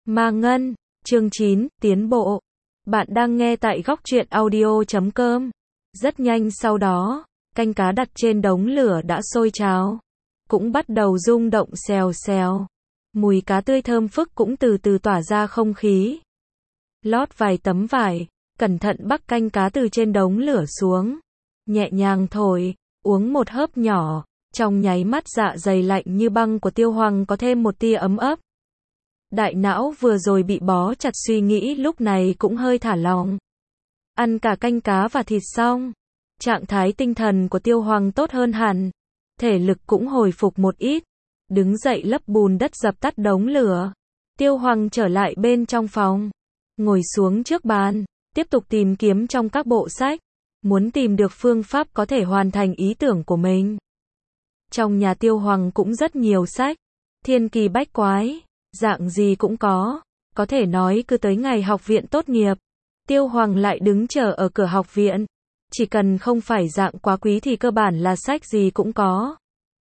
Ma Ngân, chương 9, tiến bộ. Bạn đang nghe tại góc truyện audio.com. Rất nhanh sau đó, canh cá đặt trên đống lửa đã sôi trào, cũng bắt đầu rung động xèo xèo. Mùi cá tươi thơm phức cũng từ từ tỏa ra không khí. Lót vài tấm vải, cẩn thận bắc canh cá từ trên đống lửa xuống. Nhẹ nhàng thổi, uống một hớp nhỏ, trong nháy mắt dạ dày lạnh như băng của Tiêu Hoàng có thêm một tia ấm ấp. Đại não vừa rồi bị bó chặt suy nghĩ lúc này cũng hơi thả lỏng. Ăn cả canh cá và thịt xong, trạng thái tinh thần của Tiêu Hoàng tốt hơn hẳn, thể lực cũng hồi phục một ít. Đứng dậy lấp bùn đất dập tắt đống lửa, Tiêu Hoàng trở lại bên trong phòng, ngồi xuống trước bàn, tiếp tục tìm kiếm trong các bộ sách, muốn tìm được phương pháp có thể hoàn thành ý tưởng của mình. Trong nhà Tiêu Hoàng cũng rất nhiều sách, thiên kỳ bách quái, dạng gì cũng có thể nói cứ tới ngày học viện tốt nghiệp, Tiêu Hoàng lại đứng chờ ở cửa học viện. Chỉ cần không phải dạng quá quý thì cơ bản là sách gì cũng có.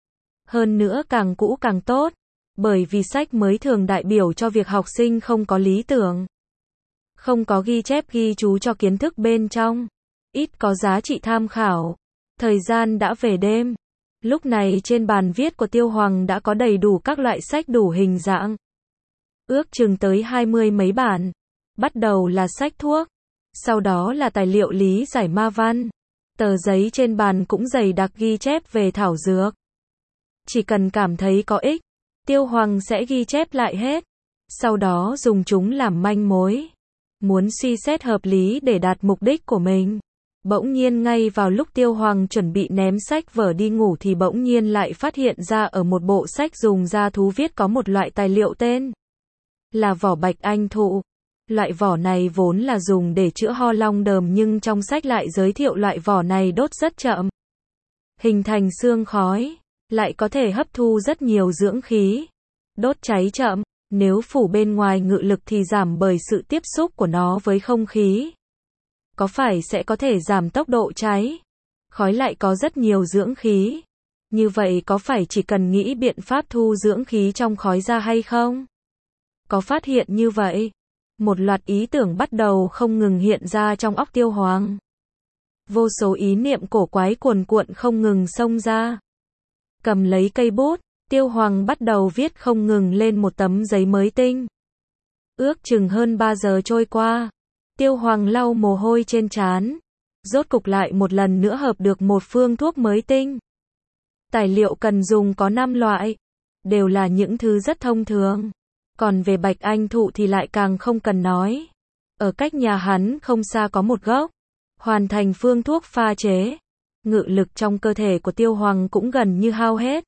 Hơn nữa càng cũ càng tốt, bởi vì sách mới thường đại biểu cho việc học sinh không có lý tưởng, không có ghi chép ghi chú cho kiến thức bên trong, ít có giá trị tham khảo. Thời gian đã về đêm, lúc này trên bàn viết của Tiêu Hoàng đã có đầy đủ các loại sách đủ hình dạng, ước chừng tới 20 mấy bản. Bắt đầu là sách thuốc, sau đó là tài liệu lý giải ma văn. Tờ giấy trên bàn cũng dày đặc ghi chép về thảo dược. Chỉ cần cảm thấy có ích, Tiêu Hoàng sẽ ghi chép lại hết, sau đó dùng chúng làm manh mối, muốn suy xét hợp lý để đạt mục đích của mình. Bỗng nhiên ngay vào lúc Tiêu Hoàng chuẩn bị ném sách vở đi ngủ thì bỗng nhiên lại phát hiện ra ở một bộ sách dùng da thú viết có một loại tài liệu tên là vỏ bạch anh thụ. Loại vỏ này vốn là dùng để chữa ho long đờm nhưng trong sách lại giới thiệu loại vỏ này đốt rất chậm, hình thành sương khói, lại có thể hấp thu rất nhiều dưỡng khí. Đốt cháy chậm, nếu phủ bên ngoài ngự lực thì giảm bởi sự tiếp xúc của nó với không khí. Có phải sẽ có thể giảm tốc độ cháy? Khói lại có rất nhiều dưỡng khí. Như vậy có phải chỉ cần nghĩ biện pháp thu dưỡng khí trong khói ra hay không? Có phát hiện như vậy, một loạt ý tưởng bắt đầu không ngừng hiện ra trong óc Tiêu Hoàng. Vô số ý niệm cổ quái cuồn cuộn không ngừng xông ra. Cầm lấy cây bút, Tiêu Hoàng bắt đầu viết không ngừng lên một tấm giấy mới tinh. Ước chừng hơn 3 giờ trôi qua, Tiêu Hoàng lau mồ hôi trên trán, rốt cục lại một lần nữa hợp được một phương thuốc mới tinh. Tài liệu cần dùng có 5 loại, đều là những thứ rất thông thường. Còn về bạch anh thụ thì lại càng không cần nói. Ở cách nhà hắn không xa có một gốc, hoàn thành phương thuốc pha chế. Ngự lực trong cơ thể của Tiêu Hoàng cũng gần như hao hết.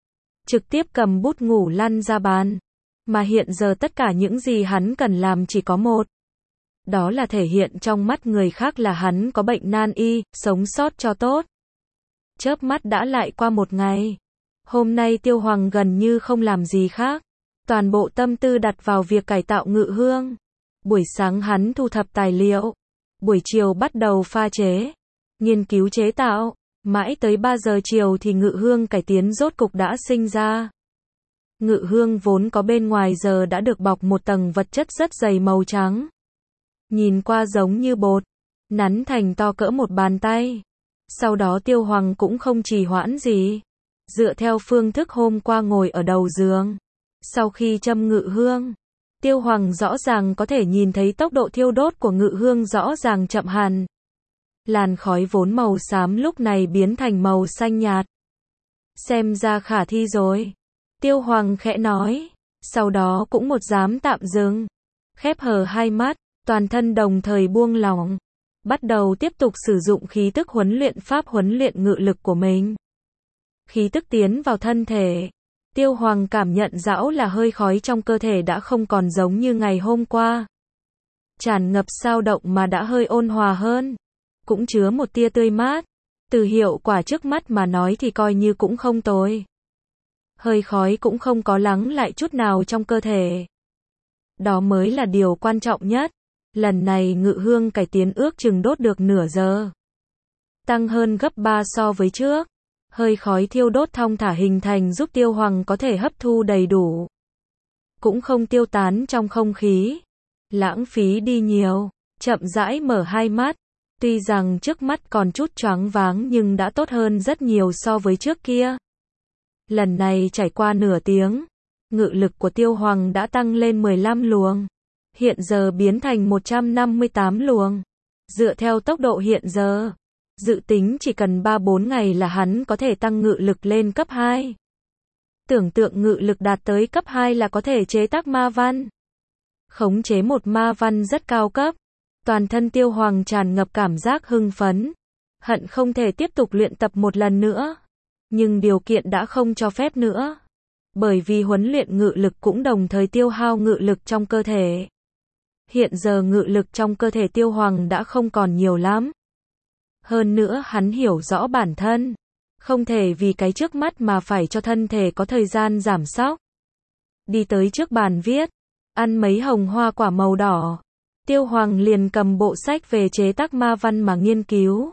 Trực tiếp cầm bút ngủ lăn ra bàn. Mà hiện giờ tất cả những gì hắn cần làm chỉ có một. Đó là thể hiện trong mắt người khác là hắn có bệnh nan y, sống sót cho tốt. Chớp mắt đã lại qua một ngày. Hôm nay Tiêu Hoàng gần như không làm gì khác. Toàn bộ tâm tư đặt vào việc cải tạo ngự hương. Buổi sáng hắn thu thập tài liệu. Buổi chiều bắt đầu pha chế, nghiên cứu chế tạo. Mãi tới 3 giờ chiều thì ngự hương cải tiến rốt cục đã sinh ra. Ngự hương vốn có bên ngoài giờ đã được bọc một tầng vật chất rất dày màu trắng. Nhìn qua giống như bột, nắn thành to cỡ một bàn tay. Sau đó Tiêu Hoàng cũng không trì hoãn gì. Dựa theo phương thức hôm qua ngồi ở đầu giường. Sau khi châm ngự hương, Tiêu Hoàng rõ ràng có thể nhìn thấy tốc độ thiêu đốt của ngự hương rõ ràng chậm hẳn. Làn khói vốn màu xám lúc này biến thành màu xanh nhạt. Xem ra khả thi rồi, Tiêu Hoàng khẽ nói, sau đó cũng một dám tạm dừng, khép hờ hai mắt, toàn thân đồng thời buông lỏng, bắt đầu tiếp tục sử dụng khí tức huấn luyện pháp huấn luyện ngự lực của mình. Khí tức tiến vào thân thể, Tiêu Hoàng cảm nhận rõ là hơi khói trong cơ thể đã không còn giống như ngày hôm qua. Tràn ngập xao động mà đã hơi ôn hòa hơn, cũng chứa một tia tươi mát. Từ hiệu quả trước mắt mà nói thì coi như cũng không tồi. Hơi khói cũng không có lắng lại chút nào trong cơ thể. Đó mới là điều quan trọng nhất. Lần này ngự hương cải tiến ước chừng đốt được nửa giờ. Tăng hơn gấp 3 so với trước. Hơi khói thiêu đốt thong thả hình thành giúp Tiêu Hoàng có thể hấp thu đầy đủ. cũng không tiêu tán trong không khí. Lãng phí đi nhiều, chậm rãi mở hai mắt. Tuy rằng trước mắt còn chút choáng váng nhưng đã tốt hơn rất nhiều so với trước kia. Lần này trải qua nửa tiếng, ngự lực của Tiêu Hoàng đã tăng lên 15 luồng. Hiện giờ biến thành 158 luồng. Dựa theo tốc độ hiện giờ, dự tính chỉ cần 3-4 ngày là hắn có thể tăng ngự lực lên cấp 2. Tưởng tượng ngự lực đạt tới cấp 2 là có thể chế tác ma văn. Khống chế một ma văn rất cao cấp. Toàn thân Tiêu Hoàng tràn ngập cảm giác hưng phấn. Hận không thể tiếp tục luyện tập một lần nữa. Nhưng điều kiện đã không cho phép nữa. Bởi vì huấn luyện ngự lực cũng đồng thời tiêu hao ngự lực trong cơ thể. Hiện giờ ngự lực trong cơ thể Tiêu Hoàng đã không còn nhiều lắm. Hơn nữa hắn hiểu rõ bản thân. Không thể vì cái trước mắt mà phải cho thân thể có thời gian giảm sóc. Đi tới trước bàn viết. Ăn mấy hồng hoa quả màu đỏ. Tiêu Hoàng liền cầm bộ sách về chế tác ma văn mà nghiên cứu.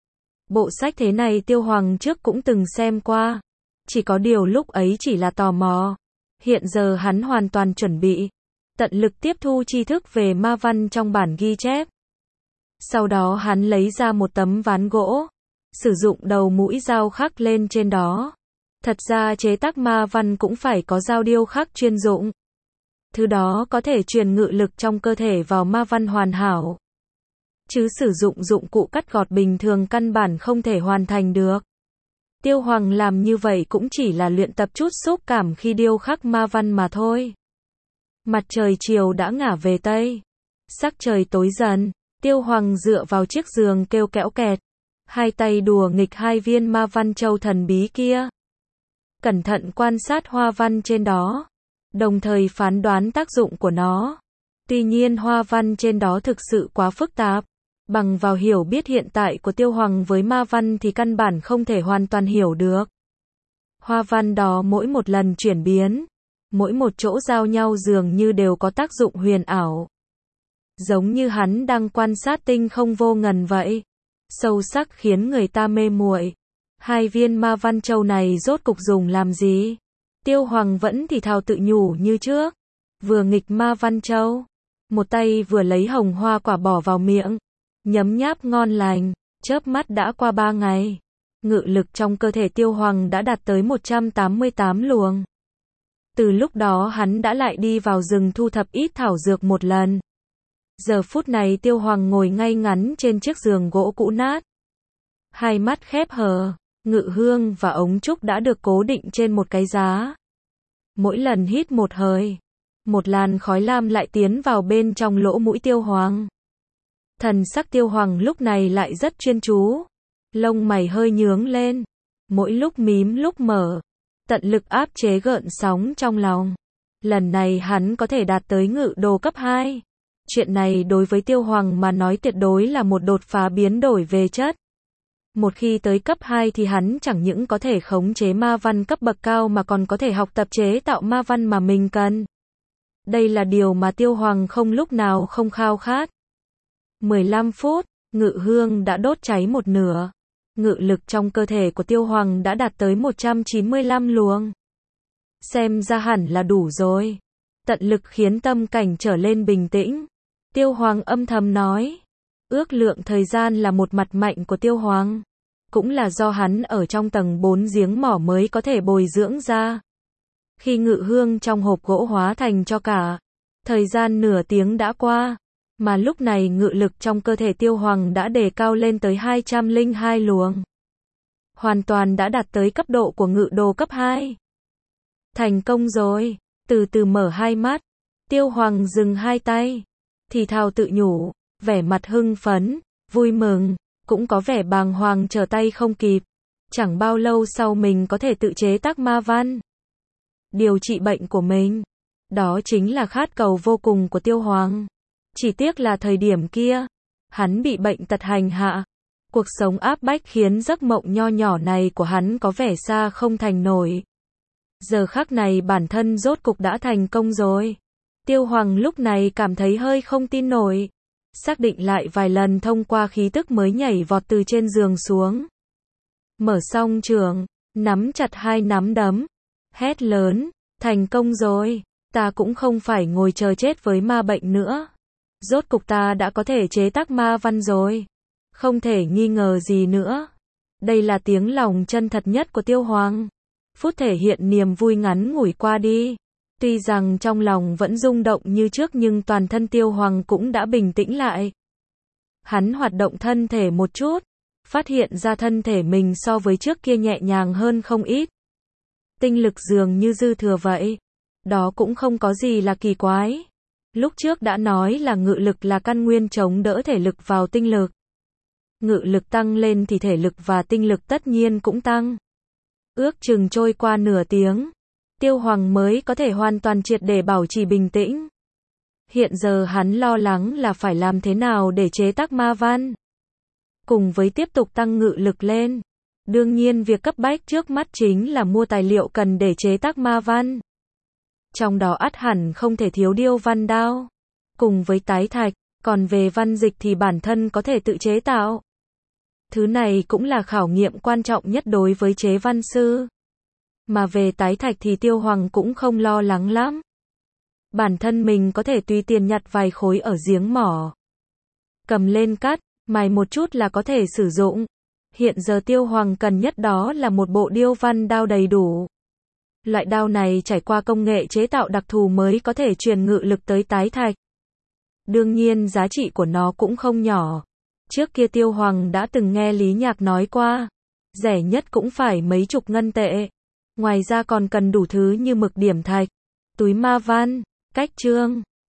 Bộ sách thế này Tiêu Hoàng trước cũng từng xem qua. Chỉ có điều lúc ấy chỉ là tò mò. Hiện giờ hắn hoàn toàn chuẩn bị. Tận lực tiếp thu tri thức về ma văn trong bản ghi chép. Sau đó hắn lấy ra một tấm ván gỗ. Sử dụng đầu mũi dao khắc lên trên đó. Thật ra chế tác ma văn cũng phải có dao điêu khắc chuyên dụng. Thứ đó có thể truyền ngự lực trong cơ thể vào ma văn hoàn hảo. Chứ sử dụng dụng cụ cắt gọt bình thường căn bản không thể hoàn thành được. Tiêu Hoàng làm như vậy cũng chỉ là luyện tập chút xúc cảm khi điêu khắc ma văn mà thôi. Mặt trời chiều đã ngả về Tây. Sắc trời tối dần. Tiêu Hoàng dựa vào chiếc giường kêu kẽo kẹt. Hai tay đùa nghịch hai viên ma văn châu thần bí kia. Cẩn thận quan sát hoa văn trên đó. Đồng thời phán đoán tác dụng của nó. Tuy nhiên hoa văn trên đó thực sự quá phức tạp. Bằng vào hiểu biết hiện tại của Tiêu Hoàng với ma văn thì căn bản không thể hoàn toàn hiểu được. Hoa văn đó mỗi một lần chuyển biến, mỗi một chỗ giao nhau dường như đều có tác dụng huyền ảo. Giống như hắn đang quan sát tinh không vô ngần vậy. Sâu sắc khiến người ta mê muội. Hai viên ma văn châu này rốt cục dùng làm gì? Tiêu Hoàng vẫn thì thào tự nhủ như trước. Vừa nghịch ma văn châu. Một tay vừa lấy hồng hoa quả bỏ vào miệng. Nhấm nháp ngon lành. Chớp mắt đã qua 3 ngày. Ngự lực trong cơ thể Tiêu Hoàng đã đạt tới 188 luồng. Từ lúc đó hắn đã lại đi vào rừng thu thập ít thảo dược một lần. Giờ phút này Tiêu Hoàng ngồi ngay ngắn trên chiếc giường gỗ cũ nát. Hai mắt khép hờ, ngự hương và ống trúc đã được cố định trên một cái giá. Mỗi lần hít một hơi, một làn khói lam lại tiến vào bên trong lỗ mũi Tiêu Hoàng. Thần sắc Tiêu Hoàng lúc này lại rất chuyên chú. Lông mày hơi nhướng lên, mỗi lúc mím lúc mở, tận lực áp chế gợn sóng trong lòng. Lần này hắn có thể đạt tới ngự đồ cấp 2. Chuyện này đối với Tiêu Hoàng mà nói tuyệt đối là một đột phá biến đổi về chất. Một khi tới cấp 2 thì hắn chẳng những có thể khống chế ma văn cấp bậc cao mà còn có thể học tập chế tạo ma văn mà mình cần. Đây là điều mà Tiêu Hoàng không lúc nào không khao khát. 15 phút, ngự hương đã đốt cháy một nửa. Ngự lực trong cơ thể của Tiêu Hoàng đã đạt tới 195 luồng. Xem ra hẳn là đủ rồi. Tận lực khiến tâm cảnh trở lên bình tĩnh. Tiêu Hoàng âm thầm nói. Ước lượng thời gian là một mặt mạnh của Tiêu Hoàng. Cũng là do hắn ở trong tầng 4 giếng mỏ mới có thể bồi dưỡng ra. Khi ngự hương trong hộp gỗ hóa thành cho cả. Thời gian nửa tiếng đã qua. Mà lúc này ngự lực trong cơ thể Tiêu Hoàng đã đề cao lên tới 202 luồng. Hoàn toàn đã đạt tới cấp độ của ngự đồ cấp 2. Thành công rồi. Từ từ mở hai mắt. Tiêu Hoàng dừng hai tay. Thì thào tự nhủ. Vẻ mặt hưng phấn, vui mừng. Cũng có vẻ bàng hoàng trở tay không kịp. Chẳng bao lâu sau mình có thể tự chế tác ma văn. Điều trị bệnh của mình. Đó chính là khát cầu vô cùng của Tiêu Hoàng. Chỉ tiếc là thời điểm kia, hắn bị bệnh tật hành hạ. Cuộc sống áp bách khiến giấc mộng nho nhỏ này của hắn có vẻ xa không thành nổi. Giờ khắc này bản thân rốt cục đã thành công rồi. Tiêu Hoàng lúc này cảm thấy hơi không tin nổi. Xác định lại vài lần thông qua khí tức mới nhảy vọt từ trên giường xuống. Mở song trường, nắm chặt hai nắm đấm. Hét lớn, thành công rồi. Ta cũng không phải ngồi chờ chết với ma bệnh nữa. Rốt cục ta đã có thể chế tác ma văn rồi. Không thể nghi ngờ gì nữa. Đây là tiếng lòng chân thật nhất của Tiêu Hoàng. Phút thể hiện niềm vui ngắn ngủi qua đi. Tuy rằng trong lòng vẫn rung động như trước nhưng toàn thân Tiêu Hoàng cũng đã bình tĩnh lại. Hắn hoạt động thân thể một chút, phát hiện ra thân thể mình so với trước kia nhẹ nhàng hơn không ít. Tinh lực dường như dư thừa vậy. Đó cũng không có gì là kỳ quái. Lúc trước đã nói là ngự lực là căn nguyên chống đỡ thể lực vào tinh lực. Ngự lực tăng lên thì thể lực và tinh lực tất nhiên cũng tăng. Ước chừng trôi qua nửa tiếng, Tiêu Hoàng mới có thể hoàn toàn triệt để bảo trì bình tĩnh. Hiện giờ hắn lo lắng là phải làm thế nào để chế tác ma văn. Cùng với tiếp tục tăng ngự lực lên. Đương nhiên việc cấp bách trước mắt chính là mua tài liệu cần để chế tác ma văn. Trong đó ắt hẳn không thể thiếu điêu văn đao. Cùng với tái thạch, còn về văn dịch thì bản thân có thể tự chế tạo. Thứ này cũng là khảo nghiệm quan trọng nhất đối với chế văn sư. Mà về tái thạch thì Tiêu Hoàng cũng không lo lắng lắm. Bản thân mình có thể tùy tiền nhặt vài khối ở giếng mỏ. Cầm lên cắt, mài một chút là có thể sử dụng. Hiện giờ Tiêu Hoàng cần nhất đó là một bộ điêu văn đao đầy đủ. Loại đao này trải qua công nghệ chế tạo đặc thù mới có thể truyền ngự lực tới tái thạch. Đương nhiên giá trị của nó cũng không nhỏ. Trước kia Tiêu Hoàng đã từng nghe Lý Nhạc nói qua. Rẻ nhất cũng phải mấy chục ngân tệ. Ngoài ra còn cần đủ thứ như mực điểm thạch, túi ma văn, cách chương.